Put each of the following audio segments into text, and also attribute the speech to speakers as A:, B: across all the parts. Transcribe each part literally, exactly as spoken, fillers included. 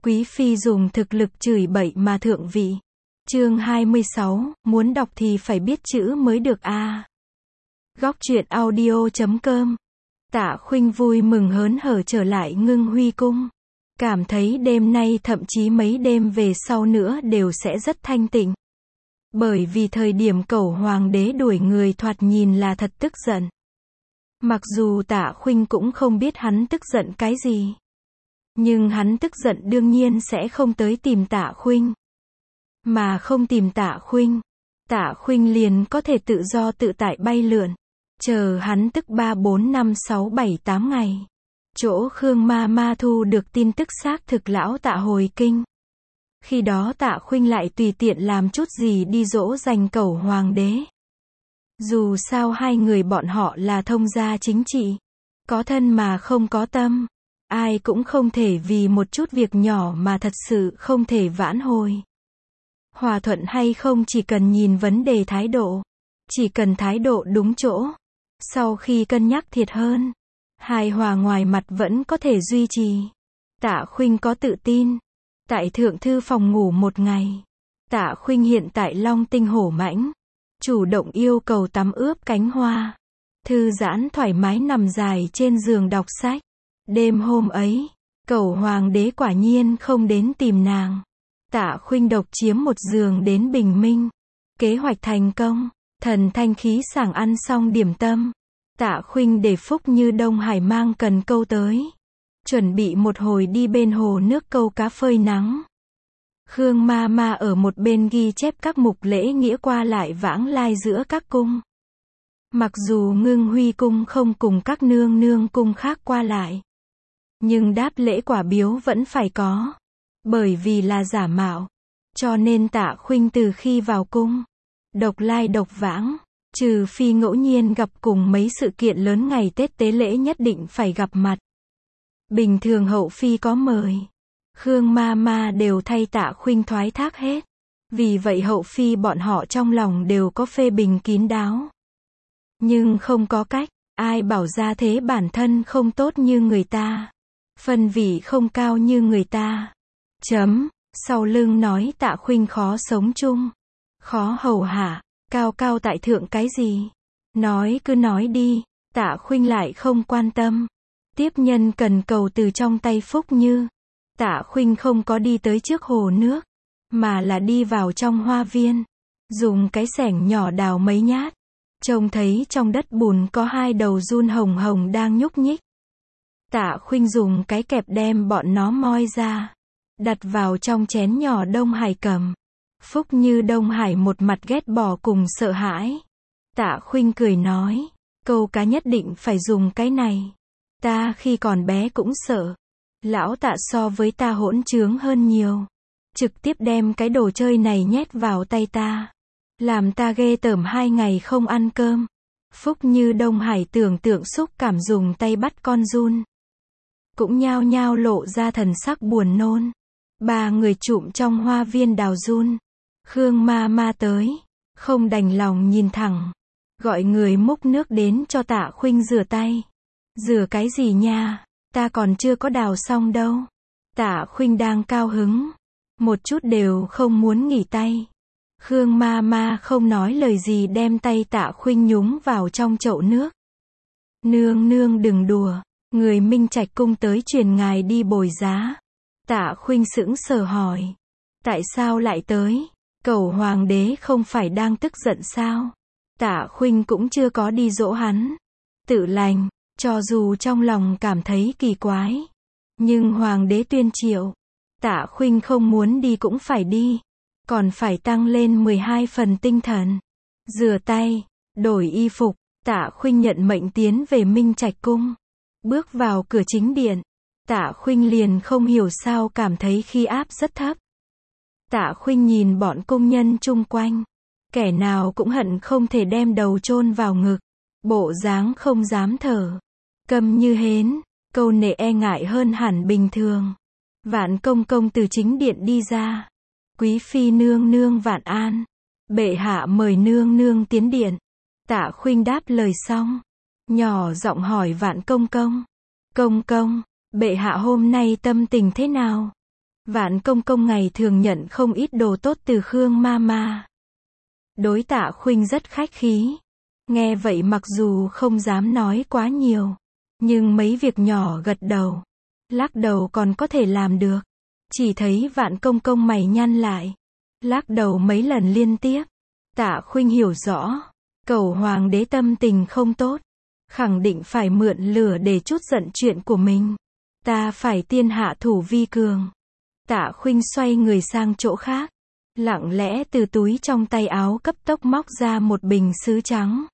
A: Quý phi dùng thực lực chửi bậy mà thượng vị. Chương hai mươi sáu, muốn đọc thì phải biết chữ mới được a. À. Góc truyện audio chấm com. Tạ Khuynh vui mừng hớn hở trở lại Ngưng Huy cung. Cảm thấy đêm nay thậm chí mấy đêm về sau nữa đều sẽ rất thanh tịnh. Bởi vì thời điểm cẩu hoàng đế đuổi người thoạt nhìn là thật tức giận. Mặc dù Tạ Khuynh cũng không biết hắn tức giận cái gì. Nhưng hắn tức giận đương nhiên sẽ không tới tìm Tạ Khuynh. Mà không tìm Tạ Khuynh, Tạ Khuynh liền có thể tự do tự tại bay lượn. Chờ hắn tức ba bốn năm sáu bảy tám ngày. Chỗ Khương Ma Ma thu được tin tức xác thực lão Tạ hồi kinh. Khi đó Tạ Khuynh lại tùy tiện làm chút gì đi dỗ dành cẩu hoàng đế. Dù sao hai người bọn họ là thông gia chính trị. Có thân mà không có tâm. Ai cũng không thể vì một chút việc nhỏ mà thật sự không thể vãn hồi. Hòa thuận hay không chỉ cần nhìn vấn đề thái độ. Chỉ cần thái độ đúng chỗ. Sau khi cân nhắc thiệt hơn, hài hòa ngoài mặt vẫn có thể duy trì. Tạ Khuynh có tự tin. Tại thượng thư phòng ngủ một ngày. Tạ Khuynh hiện tại long tinh hổ mãnh. Chủ động yêu cầu tắm ướp cánh hoa. Thư giãn thoải mái nằm dài trên giường đọc sách. Đêm hôm ấy, cẩu hoàng đế quả nhiên không đến tìm nàng. Tạ Khuynh độc chiếm một giường đến bình minh. Kế hoạch thành công, thần thanh khí sảng ăn xong điểm tâm. Tạ Khuynh để Phúc Như Đông Hải mang cần câu tới. Chuẩn bị một hồi đi bên hồ nước câu cá phơi nắng. Khương Ma Ma ở một bên ghi chép các mục lễ nghĩa qua lại vãng lai giữa các cung. Mặc dù Ngưng Huy cung không cùng các nương nương cung khác qua lại. Nhưng đáp lễ quả biếu vẫn phải có. Bởi vì là giả mạo. Cho nên Tạ Khuynh từ khi vào cung, độc lai độc vãng. Trừ phi ngẫu nhiên gặp cùng mấy sự kiện lớn ngày Tết tế lễ nhất định phải gặp mặt. Bình thường hậu phi có mời. Khương Ma Ma đều thay Tạ Khuynh thoái thác hết. Vì vậy hậu phi bọn họ trong lòng đều có phê bình kín đáo. Nhưng không có cách. Ai bảo ra thế bản thân không tốt như người ta. Phân vị không cao như người ta. Chấm. Sau lưng nói Tạ Khuynh khó sống chung. Khó hầu hạ. Cao cao tại thượng cái gì? Nói cứ nói đi. Tạ Khuynh lại không quan tâm. Tiếp nhân cần cầu từ trong tay Phúc Như. Tạ Khuynh không có đi tới trước hồ nước. Mà là đi vào trong hoa viên. Dùng cái xẻng nhỏ đào mấy nhát. Trông thấy trong đất bùn có hai đầu giun hồng hồng đang nhúc nhích. Tạ Khuynh dùng cái kẹp đem bọn nó moi ra. Đặt vào trong chén nhỏ Đông Hải cầm. Phúc Như Đông Hải một mặt ghét bỏ cùng sợ hãi. Tạ Khuynh cười nói. Câu cá nhất định phải dùng cái này. Ta khi còn bé cũng sợ. Lão Tạ so với ta hỗn trướng hơn nhiều. Trực tiếp đem cái đồ chơi này nhét vào tay ta. Làm ta ghê tởm hai ngày không ăn cơm. Phúc Như Đông Hải tưởng tượng xúc cảm dùng tay bắt con giun. Cũng nhao nhao lộ ra thần sắc buồn nôn. Ba người trụm trong hoa viên đào giun. Khương Ma Ma tới. Không đành lòng nhìn thẳng. Gọi người múc nước đến cho Tạ Khuynh rửa tay. Rửa cái gì nha? Ta còn chưa có đào xong đâu. Tạ Khuynh đang cao hứng. Một chút đều không muốn nghỉ tay. Khương Ma Ma không nói lời gì đem tay Tạ Khuynh nhúng vào trong chậu nước. Nương nương đừng đùa. Người Minh Trạch cung tới truyền ngài đi bồi giá. Tạ Khuynh sững sờ hỏi. Tại sao lại tới? Cẩu hoàng đế không phải đang tức giận sao? Tạ Khuynh cũng chưa có đi dỗ hắn. Tự lành, cho dù trong lòng cảm thấy kỳ quái. Nhưng hoàng đế tuyên triệu. Tạ Khuynh không muốn đi cũng phải đi. Còn phải tăng lên mười hai phần tinh thần. Rửa tay, đổi y phục. Tạ Khuynh nhận mệnh tiến về Minh Trạch cung. Bước vào cửa chính điện. Tạ Khuynh liền không hiểu sao cảm thấy khí áp rất thấp. Tạ Khuynh nhìn bọn công nhân chung quanh. Kẻ nào cũng hận không thể đem đầu chôn vào ngực. Bộ dáng không dám thở. Câm như hến. Câu nệ e ngại hơn hẳn bình thường. Vạn công công từ chính điện đi ra. Quý phi nương nương vạn an. Bệ hạ mời nương nương tiến điện. Tạ Khuynh đáp lời xong. Nhỏ giọng hỏi Vạn công công. Công công, bệ hạ hôm nay tâm tình thế nào? Vạn Công Công ngày thường nhận không ít đồ tốt từ Khương Mama. Đối Tạ Khuynh rất khách khí. Nghe vậy mặc dù không dám nói quá nhiều, nhưng mấy việc nhỏ gật đầu, lắc đầu còn có thể làm được. Chỉ thấy Vạn Công Công mày nhăn lại, lắc đầu mấy lần liên tiếp. Tạ Khuynh hiểu rõ, Cẩu Hoàng đế tâm tình không tốt, khẳng định phải mượn lửa để trút giận chuyện của mình. Ta phải tiên hạ thủ vi cường. Tạ Khuynh xoay người sang chỗ khác, lặng lẽ từ túi trong tay áo cấp tốc móc ra một bình sứ trắng.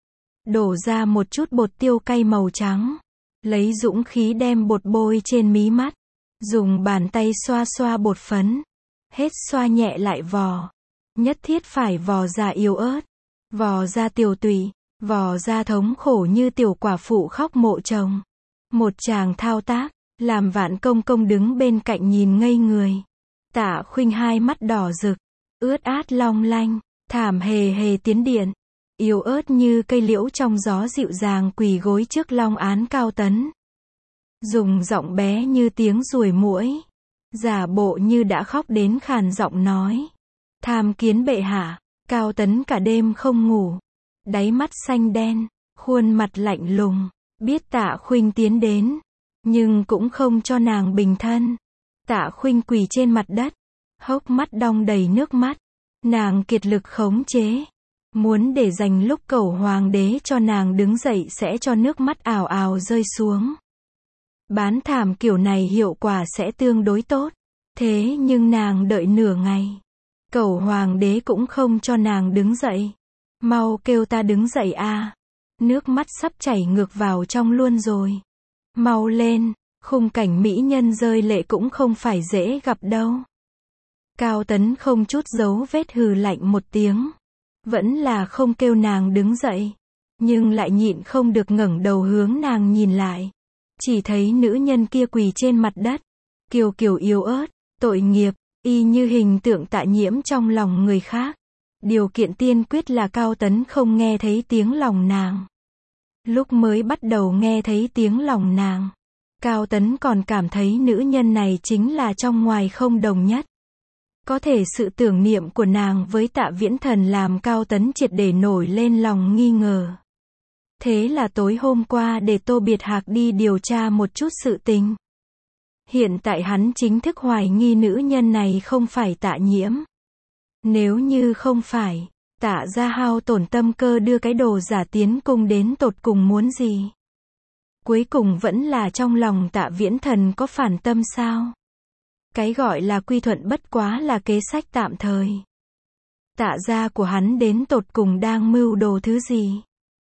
A: Đổ ra một chút bột tiêu cay màu trắng. Lấy dũng khí đem bột bôi trên mí mắt. Dùng bàn tay xoa xoa bột phấn. Hết xoa nhẹ lại vò. Nhất thiết phải vò ra yếu ớt. Vò ra tiều tụy. Vò ra thống khổ như tiểu quả phụ khóc mộ chồng. Một chàng thao tác, làm Vạn Công Công đứng bên cạnh nhìn ngây người. Tạ Khuynh hai mắt đỏ rực, ướt át long lanh, thảm hề hề tiến điện. Yếu ớt như cây liễu trong gió dịu dàng quỳ gối trước long án Cao Tấn. Dùng giọng bé như tiếng ruồi muỗi, giả bộ như đã khóc đến khàn giọng nói. Tham kiến bệ hạ. Cao Tấn cả đêm không ngủ, đáy mắt xanh đen, khuôn mặt lạnh lùng, biết Tạ Khuynh tiến đến, nhưng cũng không cho nàng bình thân. Tạ Khuynh quỳ trên mặt đất, hốc mắt đong đầy nước mắt, nàng kiệt lực khống chế, muốn để dành lúc Cẩu Hoàng đế cho nàng đứng dậy sẽ cho nước mắt ào ào rơi xuống. Bán thảm kiểu này hiệu quả sẽ tương đối tốt, thế nhưng nàng đợi nửa ngày, Cẩu Hoàng đế cũng không cho nàng đứng dậy. Mau kêu ta đứng dậy a, nước mắt sắp chảy ngược vào trong luôn rồi. Mau lên, khung cảnh mỹ nhân rơi lệ cũng không phải dễ gặp đâu. Cao Tấn không chút giấu vết hừ lạnh một tiếng, vẫn là không kêu nàng đứng dậy, nhưng lại nhịn không được ngẩng đầu hướng nàng nhìn lại. Chỉ thấy nữ nhân kia quỳ trên mặt đất, kiều kiều yếu ớt, tội nghiệp, y như hình tượng Tạ Nhiễm trong lòng người khác. Điều kiện tiên quyết là Cao Tấn không nghe thấy tiếng lòng nàng. Lúc mới bắt đầu nghe thấy tiếng lòng nàng, Cao Tấn còn cảm thấy nữ nhân này chính là trong ngoài không đồng nhất. Có thể sự tưởng niệm của nàng với Tạ Viễn Thần làm Cao Tấn triệt để nổi lên lòng nghi ngờ. Thế là tối hôm qua để Tô Biệt Hạc đi điều tra một chút sự tình. Hiện tại hắn chính thức hoài nghi nữ nhân này không phải Tạ Nhiễm. Nếu như không phải, Tạ gia hao tổn tâm cơ đưa cái đồ giả tiến cung đến tột cùng muốn gì? Cuối cùng vẫn là trong lòng Tạ Viễn Thần có phản tâm sao? Cái gọi là quy thuận bất quá là kế sách tạm thời. Tạ gia của hắn đến tột cùng đang mưu đồ thứ gì?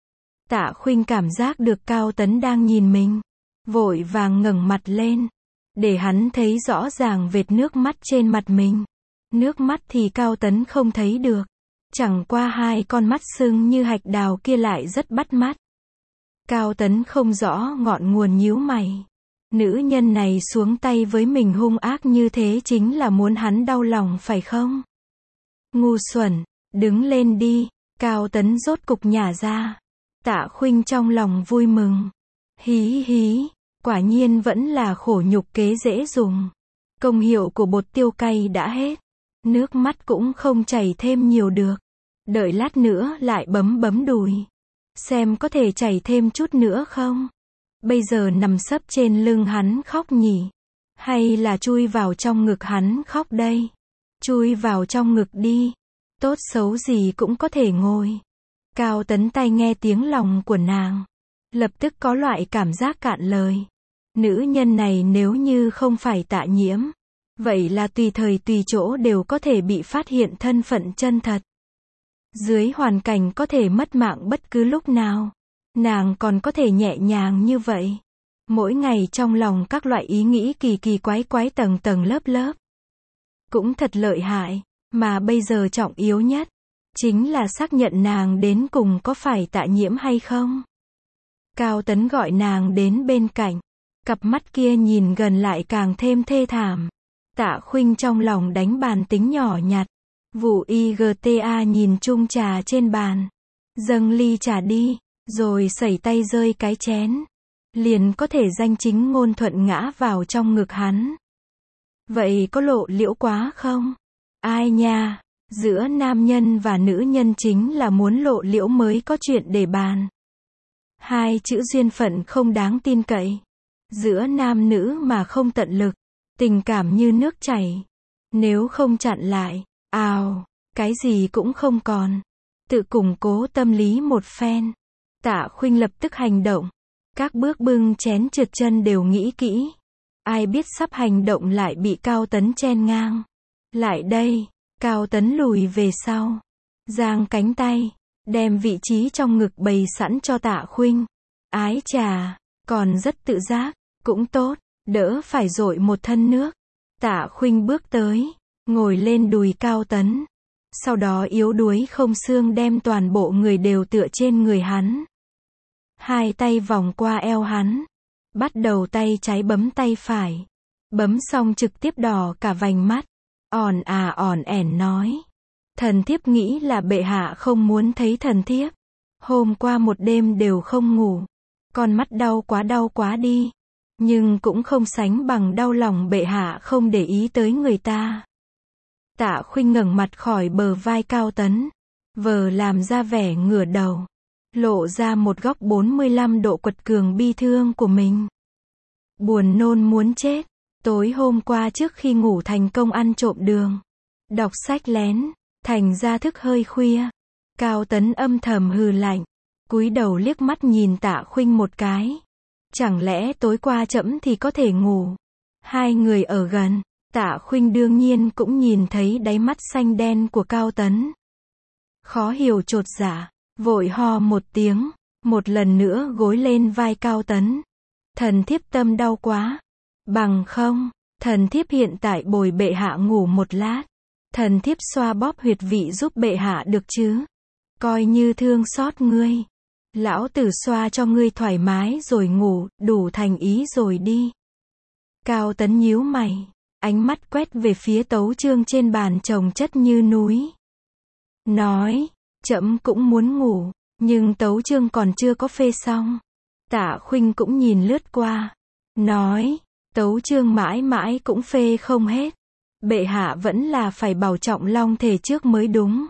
A: Tạ Khuynh cảm giác được Cao Tấn đang nhìn mình, vội vàng ngẩng mặt lên, để hắn thấy rõ ràng vệt nước mắt trên mặt mình. Nước mắt thì Cao Tấn không thấy được, chẳng qua hai con mắt sưng như hạch đào kia lại rất bắt mắt. Cao Tấn không rõ ngọn nguồn nhíu mày. Nữ nhân này xuống tay với mình hung ác như thế chính là muốn hắn đau lòng phải không? Ngu xuẩn, đứng lên đi. Cao Tấn rốt cục nhả ra. Tạ Khuynh trong lòng vui mừng. Hí hí, quả nhiên vẫn là khổ nhục kế dễ dùng. Công hiệu của bột tiêu cay đã hết. Nước mắt cũng không chảy thêm nhiều được. Đợi lát nữa lại bấm bấm đùi. Xem có thể chảy thêm chút nữa không? Bây giờ nằm sấp trên lưng hắn khóc nhỉ? Hay là chui vào trong ngực hắn khóc đây? Chui vào trong ngực đi. Tốt xấu gì cũng có thể ngồi. Cao Tấn tay nghe tiếng lòng của nàng. Lập tức có loại cảm giác cạn lời. Nữ nhân này nếu như không phải Tạ Nhiễm, vậy là tùy thời tùy chỗ đều có thể bị phát hiện thân phận chân thật. Dưới hoàn cảnh có thể mất mạng bất cứ lúc nào, nàng còn có thể nhẹ nhàng như vậy. Mỗi ngày trong lòng các loại ý nghĩ kỳ kỳ quái quái tầng tầng lớp lớp. Cũng thật lợi hại, mà bây giờ trọng yếu nhất, chính là xác nhận nàng đến cùng có phải Tạ Nhiễm hay không. Cao Tấn gọi nàng đến bên cạnh, cặp mắt kia nhìn gần lại càng thêm thê thảm. Tạ Khuynh trong lòng đánh bàn tính nhỏ nhặt. Vụ i giê tê a nhìn chung trà trên bàn. Dâng ly trà đi, rồi sẩy tay rơi cái chén. Liền có thể danh chính ngôn thuận ngã vào trong ngực hắn. Vậy có lộ liễu quá không? Ai nha, giữa nam nhân và nữ nhân chính là muốn lộ liễu mới có chuyện để bàn. Hai chữ duyên phận không đáng tin cậy. Giữa nam nữ mà không tận lực, tình cảm như nước chảy. Nếu không chặn lại, ào, cái gì cũng không còn. Tự củng cố tâm lý một phen. Tạ Khuynh lập tức hành động. Các bước bưng chén trượt chân đều nghĩ kỹ. Ai biết sắp hành động lại bị Cao Tấn chen ngang. Lại đây, Cao Tấn lùi về sau. Giang cánh tay, đem vị trí trong ngực bày sẵn cho Tạ Khuynh. Ái chà, còn rất tự giác, cũng tốt, đỡ phải dội một thân nước. Tạ Khuynh bước tới, ngồi lên đùi Cao Tấn. Sau đó yếu đuối không xương đem toàn bộ người đều tựa trên người hắn. Hai tay vòng qua eo hắn. Bắt đầu tay trái bấm tay phải. Bấm xong trực tiếp đỏ cả vành mắt. Ỏn à ỏn ẻn nói. Thần thiếp nghĩ là bệ hạ không muốn thấy thần thiếp. Hôm qua một đêm đều không ngủ. Con mắt đau quá đau quá đi. Nhưng cũng không sánh bằng đau lòng bệ hạ không để ý tới người ta. Tạ Khuynh ngẩng mặt khỏi bờ vai Cao Tấn. Vờ làm ra vẻ ngửa đầu. Lộ ra một góc bốn mươi lăm độ quật cường bi thương của mình. Buồn nôn muốn chết. Tối hôm qua trước khi ngủ thành công ăn trộm đường. Đọc sách lén. Thành ra thức hơi khuya. Cao Tấn âm thầm hừ lạnh. Cúi đầu liếc mắt nhìn Tạ Khuynh một cái. Chẳng lẽ tối qua trẫm thì có thể ngủ. Hai người ở gần. Tạ Khuynh đương nhiên cũng nhìn thấy đáy mắt xanh đen của Cao Tấn. Khó hiểu chột dạ. Vội ho một tiếng. Một lần nữa gối lên vai Cao Tấn. Thần thiếp tâm đau quá. Bằng không, thần thiếp hiện tại bồi bệ hạ ngủ một lát. Thần thiếp xoa bóp huyệt vị giúp bệ hạ được chứ. Coi như thương xót ngươi. Lão tử xoa cho ngươi thoải mái rồi ngủ, đủ thành ý rồi đi. Cao Tấn nhíu mày. Ánh mắt quét về phía tấu chương trên bàn chồng chất như núi. Nói, trẫm cũng muốn ngủ, nhưng tấu chương còn chưa có phê xong. Tạ Khuynh cũng nhìn lướt qua. Nói, tấu chương mãi mãi cũng phê không hết. Bệ hạ vẫn là phải bảo trọng long thể trước mới đúng.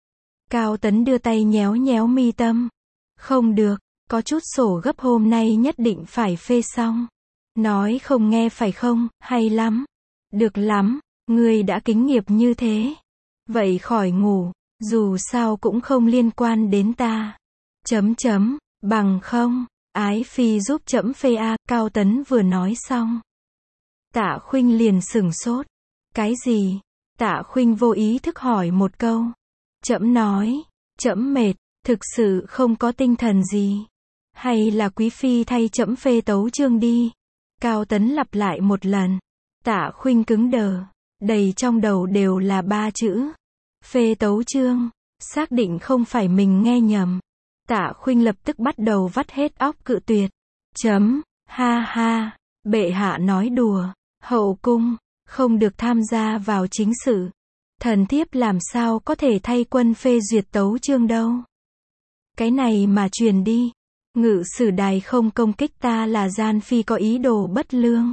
A: Cao Tấn đưa tay nhéo nhéo mi tâm. Không được, có chút sổ gấp hôm nay nhất định phải phê xong. Nói không nghe phải không, hay lắm. Được lắm, ngươi đã kính nghiệp như thế. Vậy khỏi ngủ, dù sao cũng không liên quan đến ta. Chấm chấm, bằng không, ái phi giúp trẫm phê a. Cao Tấn vừa nói xong. Tạ Khuynh liền sửng sốt. Cái gì? Tạ Khuynh vô ý thức hỏi một câu. Trẫm nói, trẫm mệt, thực sự không có tinh thần gì. Hay là quý phi thay trẫm phê tấu chương đi. Cao Tấn lặp lại một lần. Tạ Khuynh cứng đờ, đầy trong đầu đều là ba chữ. Phê tấu chương, xác định không phải mình nghe nhầm. Tạ Khuynh lập tức bắt đầu vắt hết óc cự tuyệt. Chấm, ha ha, bệ hạ nói đùa, hậu cung, không được tham gia vào chính sự. Thần thiếp làm sao có thể thay quân phê duyệt tấu chương đâu. Cái này mà truyền đi. Ngự sử đài không công kích ta là gian phi có ý đồ bất lương.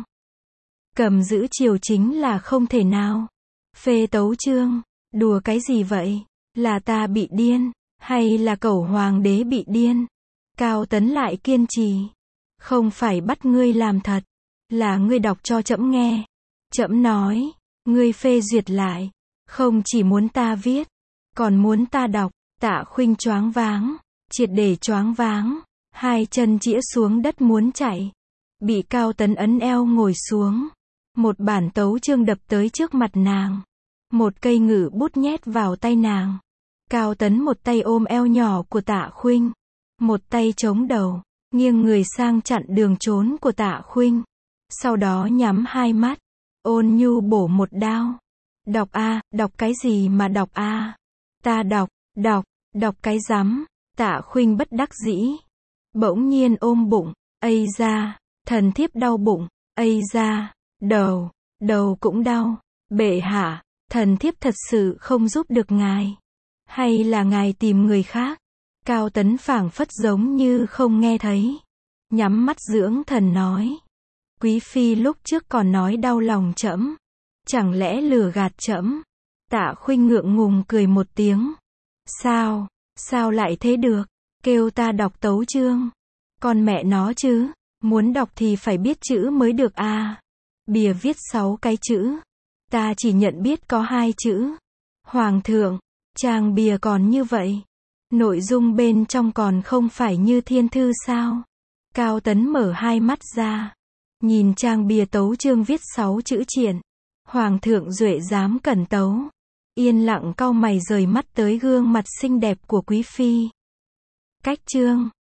A: Cầm giữ triều chính là không thể nào. Phê tấu chương, đùa cái gì vậy? Là ta bị điên, hay là cẩu hoàng đế bị điên? Cao Tấn lại kiên trì. Không phải bắt ngươi làm thật, là ngươi đọc cho trẫm nghe. Trẫm nói, ngươi phê duyệt lại, không chỉ muốn ta viết, còn muốn ta đọc. Tạ Khuynh choáng váng, triệt để choáng váng, hai chân chĩa xuống đất muốn chạy. Bị Cao Tấn ấn eo ngồi xuống. Một bản tấu chương đập tới trước mặt nàng. Một cây ngự bút nhét vào tay nàng. Cao Tấn một tay ôm eo nhỏ của Tạ Khuynh. Một tay chống đầu, nghiêng người sang chặn đường trốn của Tạ Khuynh. Sau đó nhắm hai mắt, ôn nhu bổ một đao. Đọc a, đọc cái gì mà đọc a? Ta đọc, đọc, đọc cái rắm. Tạ Khuynh bất đắc dĩ. Bỗng nhiên ôm bụng, ây da, thần thiếp đau bụng, ây da, đầu, đầu cũng đau. Bệ hạ, thần thiếp thật sự không giúp được ngài. Hay là ngài tìm người khác? Cao Tấn phảng phất giống như không nghe thấy. Nhắm mắt dưỡng thần nói. Quý phi lúc trước còn nói đau lòng trẫm. Chẳng lẽ lừa gạt trẫm? Tạ Khuynh ngượng ngùng cười một tiếng. Sao, sao lại thế được? Kêu ta đọc tấu chương. Con mẹ nó chứ, muốn đọc thì phải biết chữ mới được à. Bìa viết sáu cái chữ. Ta chỉ nhận biết có hai chữ. Hoàng thượng, trang bìa còn như vậy. Nội dung bên trong còn không phải như thiên thư sao? Cao Tấn mở hai mắt ra. Nhìn trang bìa tấu chương viết sáu chữ triện. Hoàng thượng duệ dám cẩn tấu. Yên lặng cau mày rời mắt tới gương mặt xinh đẹp của quý phi. Cách chương.